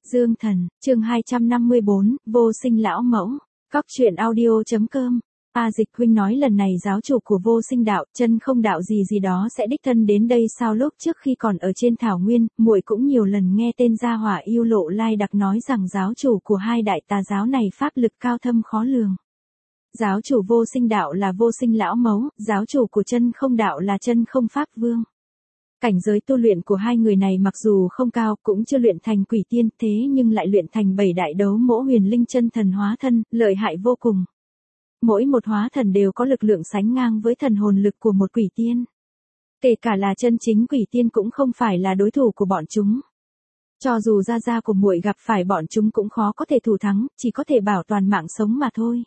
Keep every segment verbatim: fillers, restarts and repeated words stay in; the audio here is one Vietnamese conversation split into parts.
Dương Thần, chương hai trăm năm mươi bốn, Vô Sinh lão mẫu. Cóc truyện audio.com. A Dịch huynh nói lần này giáo chủ của Vô Sinh đạo, chân không đạo gì gì đó sẽ đích thân đến đây sao? Lúc trước khi còn ở trên thảo nguyên, muội cũng nhiều lần nghe tên gia hỏa yêu lộ lai đặc nói rằng giáo chủ của hai đại tà giáo này pháp lực cao thâm khó lường. Giáo chủ Vô Sinh đạo là Vô Sinh lão mẫu, giáo chủ của chân không đạo là chân không pháp vương. Cảnh giới tu luyện của hai người này mặc dù không cao, cũng chưa luyện thành quỷ tiên, thế nhưng lại luyện thành bảy đại đấu mỗ huyền linh chân thần hóa thân, lợi hại vô cùng. Mỗi một hóa thần đều có lực lượng sánh ngang với thần hồn lực của một quỷ tiên. Kể cả là chân chính quỷ tiên cũng không phải là đối thủ của bọn chúng. Cho dù gia gia của muội gặp phải bọn chúng cũng khó có thể thủ thắng, chỉ có thể bảo toàn mạng sống mà thôi.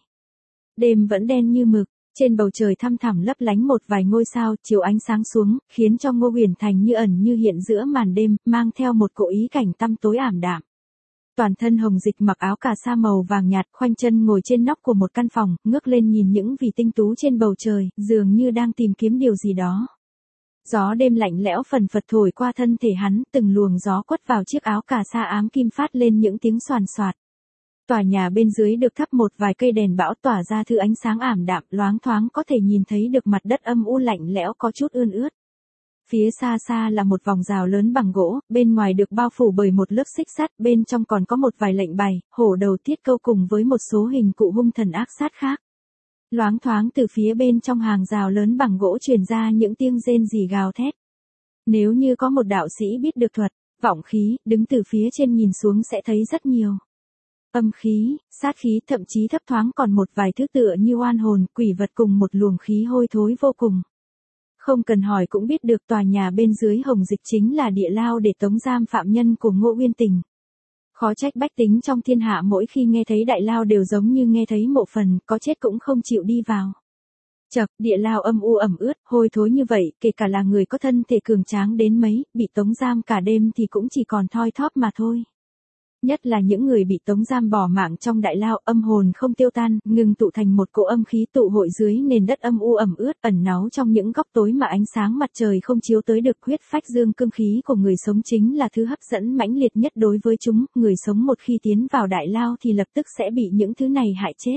Đêm vẫn đen như mực. Trên bầu trời thăm thẳm lấp lánh một vài ngôi sao, chiếu ánh sáng xuống, khiến cho Ngô Huyền Thành như ẩn như hiện giữa màn đêm, mang theo một cỗ ý cảnh tăm tối ảm đạm. Toàn thân Hồng Dịch mặc áo cà sa màu vàng nhạt, khoanh chân ngồi trên nóc của một căn phòng, ngước lên nhìn những vì tinh tú trên bầu trời, dường như đang tìm kiếm điều gì đó. Gió đêm lạnh lẽo phần phật thổi qua thân thể hắn, từng luồng gió quất vào chiếc áo cà sa ám kim phát lên những tiếng xoàn xoạt. Tòa nhà bên dưới được thắp một vài cây đèn bão tỏa ra thứ ánh sáng ảm đạm, loáng thoáng có thể nhìn thấy được mặt đất âm u lạnh lẽo có chút ươn ướt. Phía xa xa là một vòng rào lớn bằng gỗ, bên ngoài được bao phủ bởi một lớp xích sắt, bên trong còn có một vài lệnh bài, hổ đầu tiết câu cùng với một số hình cụ hung thần ác sát khác. Loáng thoáng từ phía bên trong hàng rào lớn bằng gỗ truyền ra những tiếng rên rỉ gào thét. Nếu như có một đạo sĩ biết được thuật, vọng khí, đứng từ phía trên nhìn xuống sẽ thấy rất nhiều. Âm khí, sát khí, thậm chí thấp thoáng còn một vài thứ tựa như oan hồn, quỷ vật cùng một luồng khí hôi thối vô cùng. Không cần hỏi cũng biết được tòa nhà bên dưới Hồng Dịch chính là địa lao để tống giam phạm nhân của Ngô Uyên Tình. Khó trách bách tính trong thiên hạ mỗi khi nghe thấy đại lao đều giống như nghe thấy mộ phần, có chết cũng không chịu đi vào. Chậc, địa lao âm u ẩm ướt, hôi thối như vậy, kể cả là người có thân thể cường tráng đến mấy, bị tống giam cả đêm thì cũng chỉ còn thoi thóp mà thôi. Nhất là những người bị tống giam bỏ mạng trong đại lao, âm hồn không tiêu tan, ngừng tụ thành một cỗ âm khí tụ hội dưới nền đất âm u ẩm ướt, ẩn náu trong những góc tối mà ánh sáng mặt trời không chiếu tới được. Huyết phách dương cương khí của người sống chính là thứ hấp dẫn mãnh liệt nhất đối với chúng, người sống một khi tiến vào đại lao thì lập tức sẽ bị những thứ này hại chết.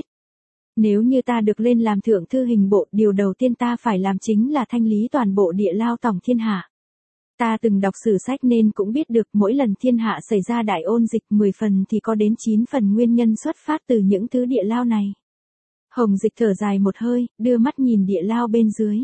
Nếu như ta được lên làm thượng thư hình bộ, điều đầu tiên ta phải làm chính là thanh lý toàn bộ địa lao tổng thiên hạ. Ta từng đọc sử sách nên cũng biết được mỗi lần thiên hạ xảy ra đại ôn dịch mười phần thì có đến chín phần nguyên nhân xuất phát từ những thứ địa lao này. Hồng Dịch thở dài một hơi, đưa mắt nhìn địa lao bên dưới.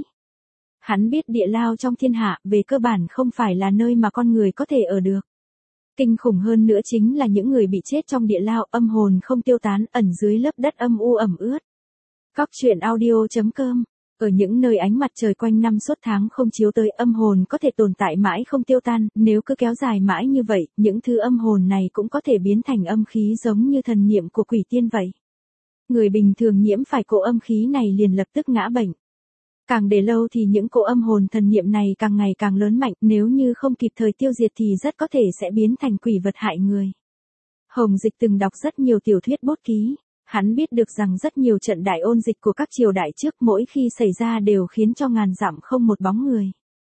Hắn biết địa lao trong thiên hạ về cơ bản không phải là nơi mà con người có thể ở được. Kinh khủng hơn nữa chính là những người bị chết trong địa lao, âm hồn không tiêu tán, ẩn dưới lớp đất âm u ẩm ướt. Cóc truyện audio.com. Ở những nơi ánh mặt trời quanh năm suốt tháng không chiếu tới, âm hồn có thể tồn tại mãi không tiêu tan, nếu cứ kéo dài mãi như vậy, những thứ âm hồn này cũng có thể biến thành âm khí giống như thần niệm của quỷ tiên vậy. Người bình thường nhiễm phải cỗ âm khí này liền lập tức ngã bệnh. Càng để lâu thì những cỗ âm hồn thần niệm này càng ngày càng lớn mạnh, nếu như không kịp thời tiêu diệt thì rất có thể sẽ biến thành quỷ vật hại người. Hồng Dịch từng đọc rất nhiều tiểu thuyết bút ký. Hắn biết được rằng rất nhiều trận đại ôn dịch của các triều đại trước mỗi khi xảy ra đều khiến cho ngàn dặm không một bóng người.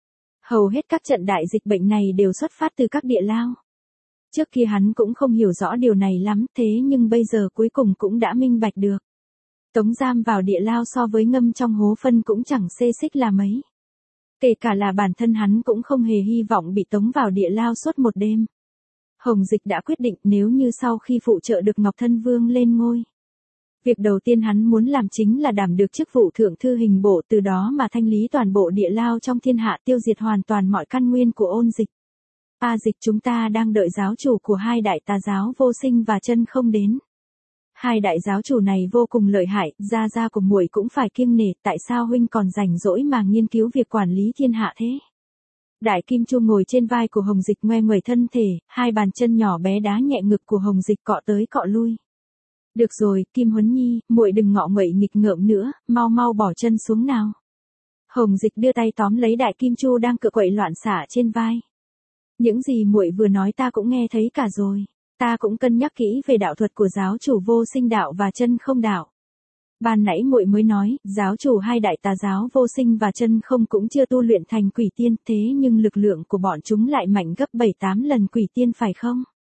Hầu hết các trận đại dịch bệnh này đều xuất phát từ các địa lao. Trước kia hắn cũng không hiểu rõ điều này lắm, thế nhưng bây giờ cuối cùng cũng đã minh bạch được. Tống giam vào địa lao so với ngâm trong hố phân cũng chẳng xê xích là mấy. Kể cả là bản thân hắn cũng không hề hy vọng bị tống vào địa lao suốt một đêm. Hồng Dịch đã quyết định nếu như sau khi phụ trợ được Ngọc Thân Vương lên ngôi. Việc đầu tiên hắn muốn làm chính là đảm được chức vụ thượng thư hình bộ, từ đó mà thanh lý toàn bộ địa lao trong thiên hạ, tiêu diệt hoàn toàn mọi căn nguyên của ôn dịch. A Dịch, chúng ta đang đợi giáo chủ của hai đại tà giáo Vô Sinh và Chân Không đến. Hai đại giáo chủ này vô cùng lợi hại, gia gia của muội cũng phải kiêng nể, tại sao huynh còn rảnh rỗi mà nghiên cứu việc quản lý thiên hạ thế? Đại Kim Chu ngồi trên vai của Hồng Dịch ngoe nguẩy thân thể, hai bàn chân nhỏ bé đá nhẹ ngực của Hồng Dịch cọ tới cọ lui. Được rồi, Kim Huấn Nhi, muội đừng ngọ nguậy nghịch ngợm nữa, mau mau bỏ chân xuống nào. Hồng Dịch đưa tay tóm lấy Đại Kim Chu đang cựa quậy loạn xả trên vai. Những gì muội vừa nói ta cũng nghe thấy cả rồi, ta cũng cân nhắc kỹ về đạo thuật của giáo chủ Vô Sinh đạo và Chân Không đạo. Ban nãy muội mới nói, giáo chủ hai đại tà giáo Vô Sinh và Chân Không cũng chưa tu luyện thành quỷ tiên, thế nhưng lực lượng của bọn chúng lại mạnh gấp bảy tám lần quỷ tiên phải không?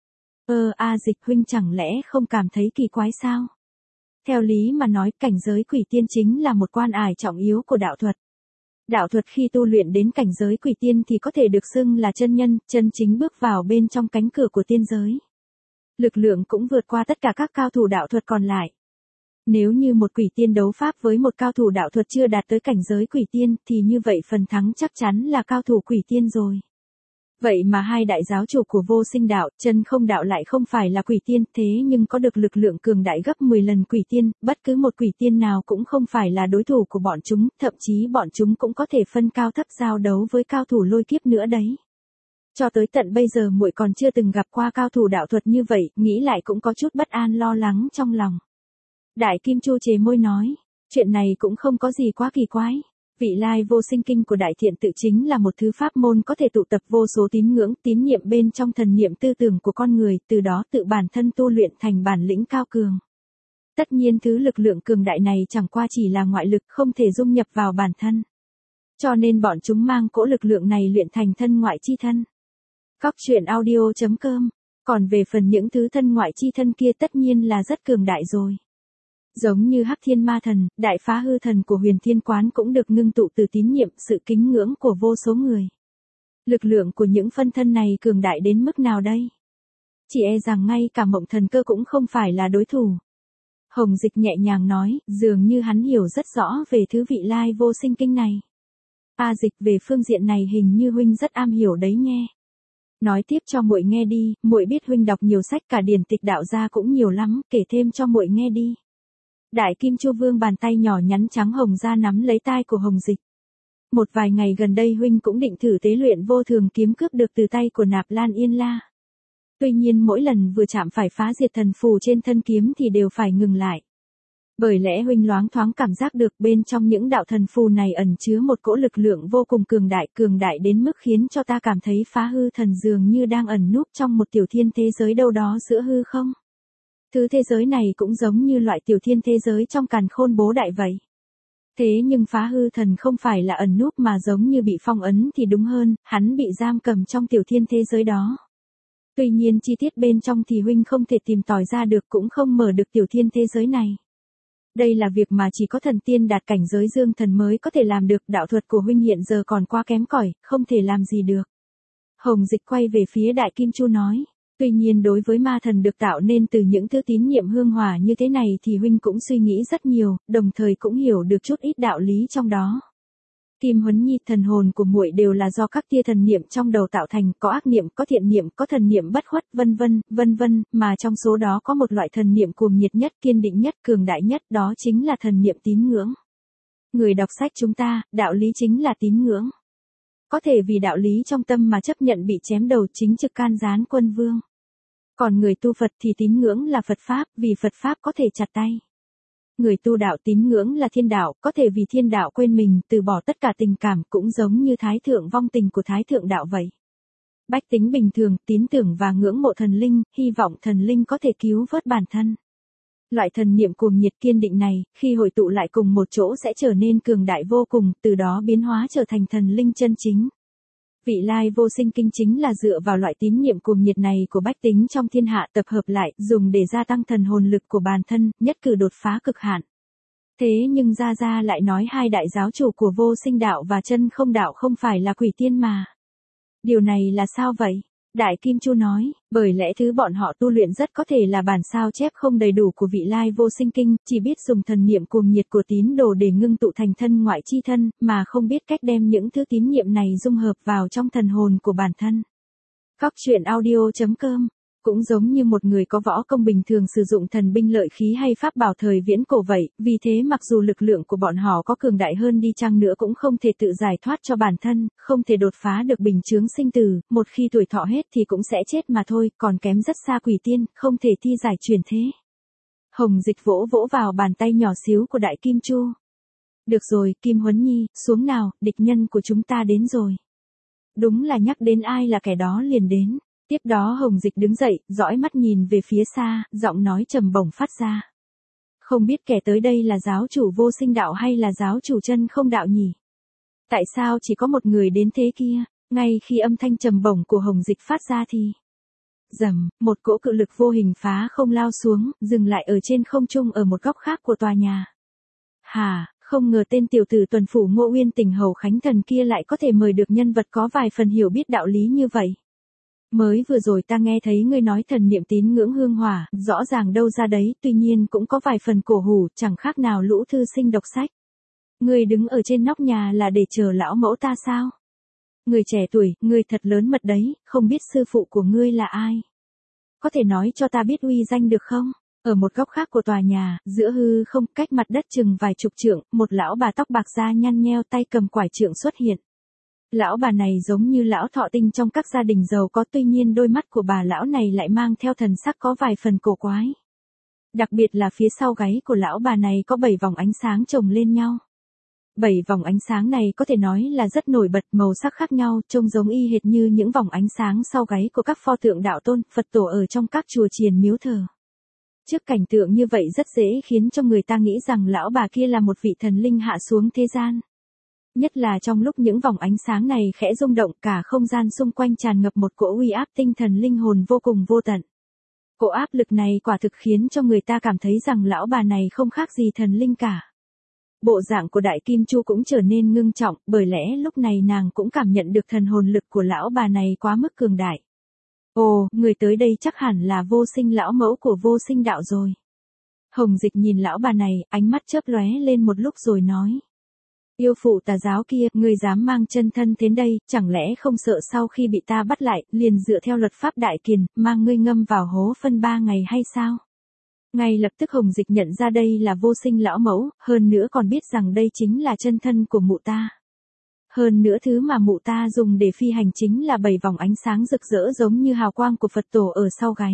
Ơ A Dịch huynh chẳng lẽ không cảm thấy kỳ quái sao? Theo lý mà nói, cảnh giới quỷ tiên chính là một quan ải trọng yếu của đạo thuật. Đạo thuật khi tu luyện đến cảnh giới quỷ tiên thì có thể được xưng là chân nhân, chân chính bước vào bên trong cánh cửa của tiên giới. Lực lượng cũng vượt qua tất cả các cao thủ đạo thuật còn lại. Nếu như một quỷ tiên đấu pháp với một cao thủ đạo thuật chưa đạt tới cảnh giới quỷ tiên thì như vậy phần thắng chắc chắn là cao thủ quỷ tiên rồi. Vậy mà hai đại giáo chủ của vô sinh đạo, chân không đạo lại không phải là quỷ tiên, thế nhưng có được lực lượng cường đại gấp mười lần quỷ tiên, bất cứ một quỷ tiên nào cũng không phải là đối thủ của bọn chúng, thậm chí bọn chúng cũng có thể phân cao thấp giao đấu với cao thủ lôi kiếp nữa đấy. Cho tới tận bây giờ muội còn chưa từng gặp qua cao thủ đạo thuật như vậy, nghĩ lại cũng có chút bất an lo lắng trong lòng. Đại Kim Chu chề môi nói, chuyện này cũng không có gì quá kỳ quái. Vị lai vô sinh kinh của Đại Thiện tự chính là một thứ pháp môn có thể tụ tập vô số tín ngưỡng, tín niệm bên trong thần niệm tư tưởng của con người, từ đó tự bản thân tu luyện thành bản lĩnh cao cường. Tất nhiên thứ lực lượng cường đại này chẳng qua chỉ là ngoại lực, không thể dung nhập vào bản thân. Cho nên bọn chúng mang cỗ lực lượng này luyện thành thân ngoại chi thân. Cóc truyện audio chấm com. Còn về phần những thứ thân ngoại chi thân kia tất nhiên là rất cường đại rồi. Giống như Hắc Thiên Ma Thần, Đại Phá Hư Thần của Huyền Thiên Quán cũng được ngưng tụ từ tín niệm, sự kính ngưỡng của vô số người. Lực lượng của những phân thân này cường đại đến mức nào đây? Chỉ e rằng ngay cả Mộng Thần Cơ cũng không phải là đối thủ. Hồng Dịch nhẹ nhàng nói, dường như hắn hiểu rất rõ về thứ vị lai vô sinh kinh này. A Dịch, về phương diện này hình như huynh rất am hiểu đấy nghe. Nói tiếp cho muội nghe đi, muội biết huynh đọc nhiều sách, cả điển tịch đạo gia cũng nhiều lắm, kể thêm cho muội nghe đi. Đại Kim Chu vương bàn tay nhỏ nhắn trắng hồng ra nắm lấy tai của Hồng Dịch. Một vài ngày gần đây huynh cũng định thử tế luyện vô thường kiếm cướp được từ tay của Nạp Lan Yên La. Tuy nhiên mỗi lần vừa chạm phải phá diệt thần phù trên thân kiếm thì đều phải ngừng lại. Bởi lẽ huynh loáng thoáng cảm giác được bên trong những đạo thần phù này ẩn chứa một cỗ lực lượng vô cùng cường đại, cường đại đến mức khiến cho ta cảm thấy phá hư thần dường như đang ẩn núp trong một tiểu thiên thế giới đâu đó giữa hư không. Thứ thế giới này cũng giống như loại tiểu thiên thế giới trong càn khôn bố đại vậy. Thế nhưng phá hư thần không phải là ẩn núp mà giống như bị phong ấn thì đúng hơn, hắn bị giam cầm trong tiểu thiên thế giới đó. Tuy nhiên chi tiết bên trong thì huynh không thể tìm tòi ra được, cũng không mở được tiểu thiên thế giới này. Đây là việc mà chỉ có thần tiên đạt cảnh giới dương thần mới có thể làm được, đạo thuật của huynh hiện giờ còn quá kém cỏi, không thể làm gì được. Hồng Dịch quay về phía Đại Kim Chu nói. Tuy nhiên đối với ma thần được tạo nên từ những thứ tín niệm hương hỏa như thế này thì huynh cũng suy nghĩ rất nhiều, đồng thời cũng hiểu được chút ít đạo lý trong đó. Kim Huấn Nhi, thần hồn của muội đều là do các tia thần niệm trong đầu tạo thành, có ác niệm, có thiện niệm, có thần niệm bất khuất, vân vân, vân vân, mà trong số đó có một loại thần niệm cuồng nhiệt nhất, kiên định nhất, cường đại nhất, đó chính là thần niệm tín ngưỡng. Người đọc sách chúng ta, đạo lý chính là tín ngưỡng. Có thể vì đạo lý trong tâm mà chấp nhận bị chém đầu, chính trực can gián quân vương. Còn người tu Phật thì tín ngưỡng là Phật Pháp, vì Phật Pháp có thể chặt tay. Người tu đạo tín ngưỡng là thiên đạo, có thể vì thiên đạo quên mình, từ bỏ tất cả tình cảm, cũng giống như Thái Thượng vong tình của Thái Thượng đạo vậy. Bách tính bình thường, tín tưởng và ngưỡng mộ thần linh, hy vọng thần linh có thể cứu vớt bản thân. Loại thần niệm cuồng nhiệt kiên định này, khi hội tụ lại cùng một chỗ sẽ trở nên cường đại vô cùng, từ đó biến hóa trở thành thần linh chân chính. Vị lai vô sinh kinh chính là dựa vào loại tín niệm cuồng nhiệt này của bách tính trong thiên hạ tập hợp lại, dùng để gia tăng thần hồn lực của bản thân, nhất cử đột phá cực hạn. Thế nhưng Gia Gia lại nói hai đại giáo chủ của vô sinh đạo và chân không đạo không phải là quỷ tiên mà. Điều này là sao vậy? Đại Kim Chu nói, bởi lẽ thứ bọn họ tu luyện rất có thể là bản sao chép không đầy đủ của vị lai vô sinh kinh, chỉ biết dùng thần niệm cuồng nhiệt của tín đồ để ngưng tụ thành thân ngoại chi thân, mà không biết cách đem những thứ tín niệm này dung hợp vào trong thần hồn của bản thân. Cóc truyện audio chấm com. Cũng giống như một người có võ công bình thường sử dụng thần binh lợi khí hay pháp bảo thời viễn cổ vậy, vì thế mặc dù lực lượng của bọn họ có cường đại hơn đi chăng nữa cũng không thể tự giải thoát cho bản thân, không thể đột phá được bình chướng sinh tử, một khi tuổi thọ hết thì cũng sẽ chết mà thôi, còn kém rất xa quỷ tiên, không thể thi giải chuyển thế. Hồng Dịch vỗ vỗ vào bàn tay nhỏ xíu của Đại Kim Chu. Được rồi, Kim Huấn Nhi, xuống nào, địch nhân của chúng ta đến rồi. Đúng là nhắc đến ai là kẻ đó liền đến. Tiếp đó Hồng Dịch đứng dậy, dõi mắt nhìn về phía xa, giọng nói trầm bổng phát ra. Không biết kẻ tới đây là giáo chủ vô sinh đạo hay là giáo chủ chân không đạo nhỉ? Tại sao chỉ có một người đến thế kia? Ngay khi âm thanh trầm bổng của Hồng Dịch phát ra thì Rầm, một cỗ cự lực vô hình phá không lao xuống, dừng lại ở trên không trung ở một góc khác của tòa nhà. Hà, không ngờ tên tiểu tử tuần phủ Ngô Uyên Tình Hầu Khánh Thần kia lại có thể mời được nhân vật có vài phần hiểu biết đạo lý như vậy. Mới vừa rồi ta nghe thấy ngươi nói thần niệm tín ngưỡng hương hỏa, rõ ràng đâu ra đấy, tuy nhiên cũng có vài phần cổ hủ, chẳng khác nào lũ thư sinh đọc sách. Ngươi đứng ở trên nóc nhà là để chờ lão mẫu ta sao? Người trẻ tuổi, ngươi thật lớn mật đấy, không biết sư phụ của ngươi là ai? Có thể nói cho ta biết uy danh được không? Ở một góc khác của tòa nhà, giữa hư không, cách mặt đất chừng vài chục trượng, một lão bà tóc bạc da nhăn nheo tay cầm quải trượng xuất hiện. Lão bà này giống như lão thọ tinh trong các gia đình giàu có, tuy nhiên đôi mắt của bà lão này lại mang theo thần sắc có vài phần cổ quái. Đặc biệt là phía sau gáy của lão bà này có bảy vòng ánh sáng chồng lên nhau. Bảy vòng ánh sáng này có thể nói là rất nổi bật, màu sắc khác nhau, trông giống y hệt như những vòng ánh sáng sau gáy của các pho tượng đạo tôn, Phật tổ ở trong các chùa chiền miếu thờ. Trước cảnh tượng như vậy rất dễ khiến cho người ta nghĩ rằng lão bà kia là một vị thần linh hạ xuống thế gian. Nhất là trong lúc những vòng ánh sáng này khẽ rung động, cả không gian xung quanh tràn ngập một cỗ uy áp tinh thần linh hồn vô cùng vô tận. Cỗ áp lực này quả thực khiến cho người ta cảm thấy rằng lão bà này không khác gì thần linh cả. Bộ dạng của Đại Kim Chu cũng trở nên ngưng trọng, bởi lẽ lúc này nàng cũng cảm nhận được thần hồn lực của lão bà này quá mức cường đại. Ồ, người tới đây chắc hẳn là Vô Sinh lão mẫu của Vô Sinh đạo rồi. Hồng Dịch nhìn lão bà này, ánh mắt chớp lóe lên một lúc rồi nói. Yêu phụ tà giáo kia, ngươi dám mang chân thân đến đây, chẳng lẽ không sợ sau khi bị ta bắt lại, liền dựa theo luật pháp đại kiền, mang ngươi ngâm vào hố phân ba ngày hay sao? Ngay lập tức Hồng Dịch nhận ra đây là Vô Sinh lão mẫu, hơn nữa còn biết rằng đây chính là chân thân của mụ ta. Hơn nữa thứ mà mụ ta dùng để phi hành chính là bảy vòng ánh sáng rực rỡ giống như hào quang của Phật tổ ở sau gáy.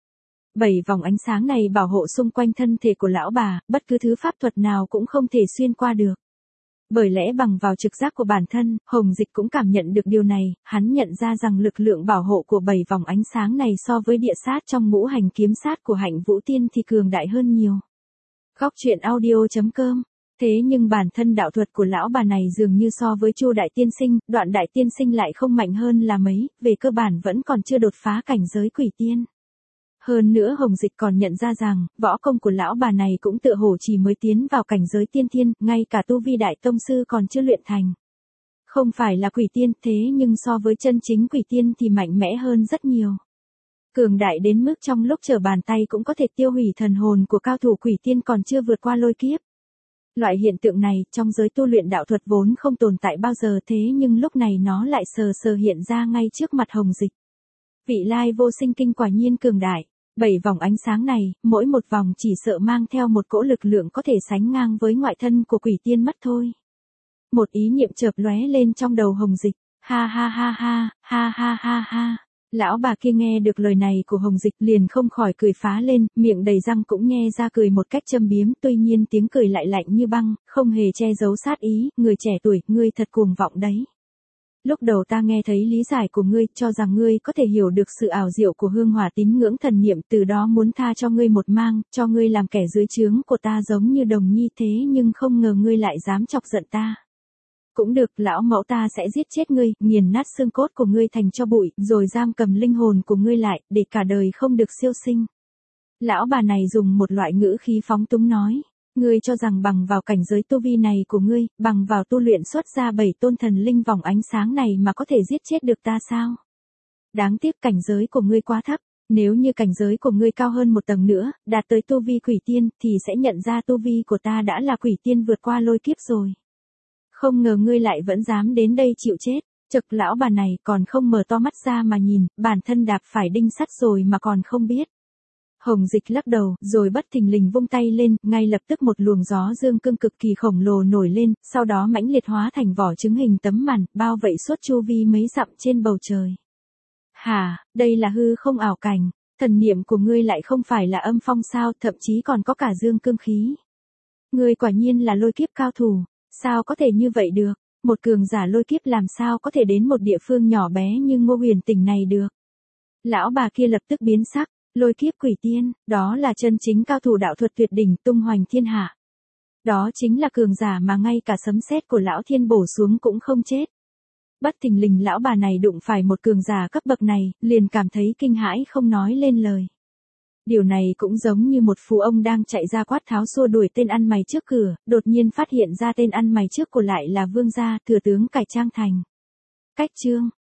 Bảy vòng ánh sáng này bảo hộ xung quanh thân thể của lão bà, bất cứ thứ pháp thuật nào cũng không thể xuyên qua được. Bởi lẽ bằng vào trực giác của bản thân, Hồng Dịch cũng cảm nhận được điều này, hắn nhận ra rằng lực lượng bảo hộ của bảy vòng ánh sáng này so với địa sát trong ngũ hành kiếm sát của Hạnh Vũ Tiên thì cường đại hơn nhiều. Góc truyện audio chấm com. Thế nhưng bản thân đạo thuật của lão bà này dường như so với Chu Đại Tiên Sinh, Đoạn Đại Tiên Sinh lại không mạnh hơn là mấy, về cơ bản vẫn còn chưa đột phá cảnh giới quỷ tiên. Hơn nữa Hồng Dịch còn nhận ra rằng, võ công của lão bà này cũng tựa hồ chỉ mới tiến vào cảnh giới tiên thiên, ngay cả tu vi đại tông sư còn chưa luyện thành. Không phải là quỷ tiên, thế nhưng so với chân chính quỷ tiên thì mạnh mẽ hơn rất nhiều. Cường đại đến mức trong lúc trở bàn tay cũng có thể tiêu hủy thần hồn của cao thủ quỷ tiên còn chưa vượt qua lôi kiếp. Loại hiện tượng này trong giới tu luyện đạo thuật vốn không tồn tại bao giờ, thế nhưng lúc này nó lại sờ sờ hiện ra ngay trước mặt Hồng Dịch. Vị lai vô sinh kinh quả nhiên cường đại. Bảy vòng ánh sáng này, mỗi một vòng chỉ sợ mang theo một cỗ lực lượng có thể sánh ngang với ngoại thân của quỷ tiên mất thôi. Một ý niệm chợp lóe lên trong đầu Hồng Dịch. Ha ha ha ha, ha ha ha ha. Lão bà kia nghe được lời này của Hồng Dịch liền không khỏi cười phá lên, miệng đầy răng cũng nhe ra cười một cách châm biếm, tuy nhiên tiếng cười lại lạnh như băng, không hề che giấu sát ý, người trẻ tuổi, ngươi thật cuồng vọng đấy. Lúc đầu ta nghe thấy lý giải của ngươi, cho rằng ngươi có thể hiểu được sự ảo diệu của hương hỏa tín ngưỡng thần niệm, từ đó muốn tha cho ngươi một mang, cho ngươi làm kẻ dưới trướng của ta giống như đồng nhi, thế nhưng không ngờ ngươi lại dám chọc giận ta. Cũng được, lão mẫu ta sẽ giết chết ngươi, nghiền nát xương cốt của ngươi thành cho bụi, rồi giam cầm linh hồn của ngươi lại, để cả đời không được siêu sinh. Lão bà này dùng một loại ngữ khí phóng túng nói. Ngươi cho rằng bằng vào cảnh giới tu vi này của ngươi, bằng vào tu luyện xuất ra bảy tôn thần linh vòng ánh sáng này mà có thể giết chết được ta sao? Đáng tiếc cảnh giới của ngươi quá thấp, nếu như cảnh giới của ngươi cao hơn một tầng nữa, đạt tới tu vi quỷ tiên, thì sẽ nhận ra tu vi của ta đã là quỷ tiên vượt qua lôi kiếp rồi. Không ngờ ngươi lại vẫn dám đến đây chịu chết. Chực, lão bà này còn không mở to mắt ra mà nhìn, bản thân đạp phải đinh sắt rồi mà còn không biết. Hồng Dịch lắc đầu, rồi bất thình lình vung tay lên, ngay lập tức một luồng gió dương cương cực kỳ khổng lồ nổi lên, sau đó mãnh liệt hóa thành vỏ trứng hình tấm màn, bao vây suốt chu vi mấy dặm trên bầu trời. Hả, đây là hư không ảo cảnh, thần niệm của ngươi lại không phải là âm phong sao, thậm chí còn có cả dương cương khí. Ngươi quả nhiên là lôi kiếp cao thủ, sao có thể như vậy được, một cường giả lôi kiếp làm sao có thể đến một địa phương nhỏ bé như Ngô Huyền Tỉnh này được. Lão bà kia lập tức biến sắc. Lôi kiếp quỷ tiên, đó là chân chính cao thủ đạo thuật tuyệt đỉnh tung hoành thiên hạ. Đó chính là cường giả mà ngay cả sấm sét của lão thiên bổ xuống cũng không chết. Bất thình lình lão bà này đụng phải một cường giả cấp bậc này, liền cảm thấy kinh hãi không nói lên lời. Điều này cũng giống như một phú ông đang chạy ra quát tháo xua đuổi tên ăn mày trước cửa, đột nhiên phát hiện ra tên ăn mày trước của lại là vương gia, thừa tướng cải trang thành. Cách chương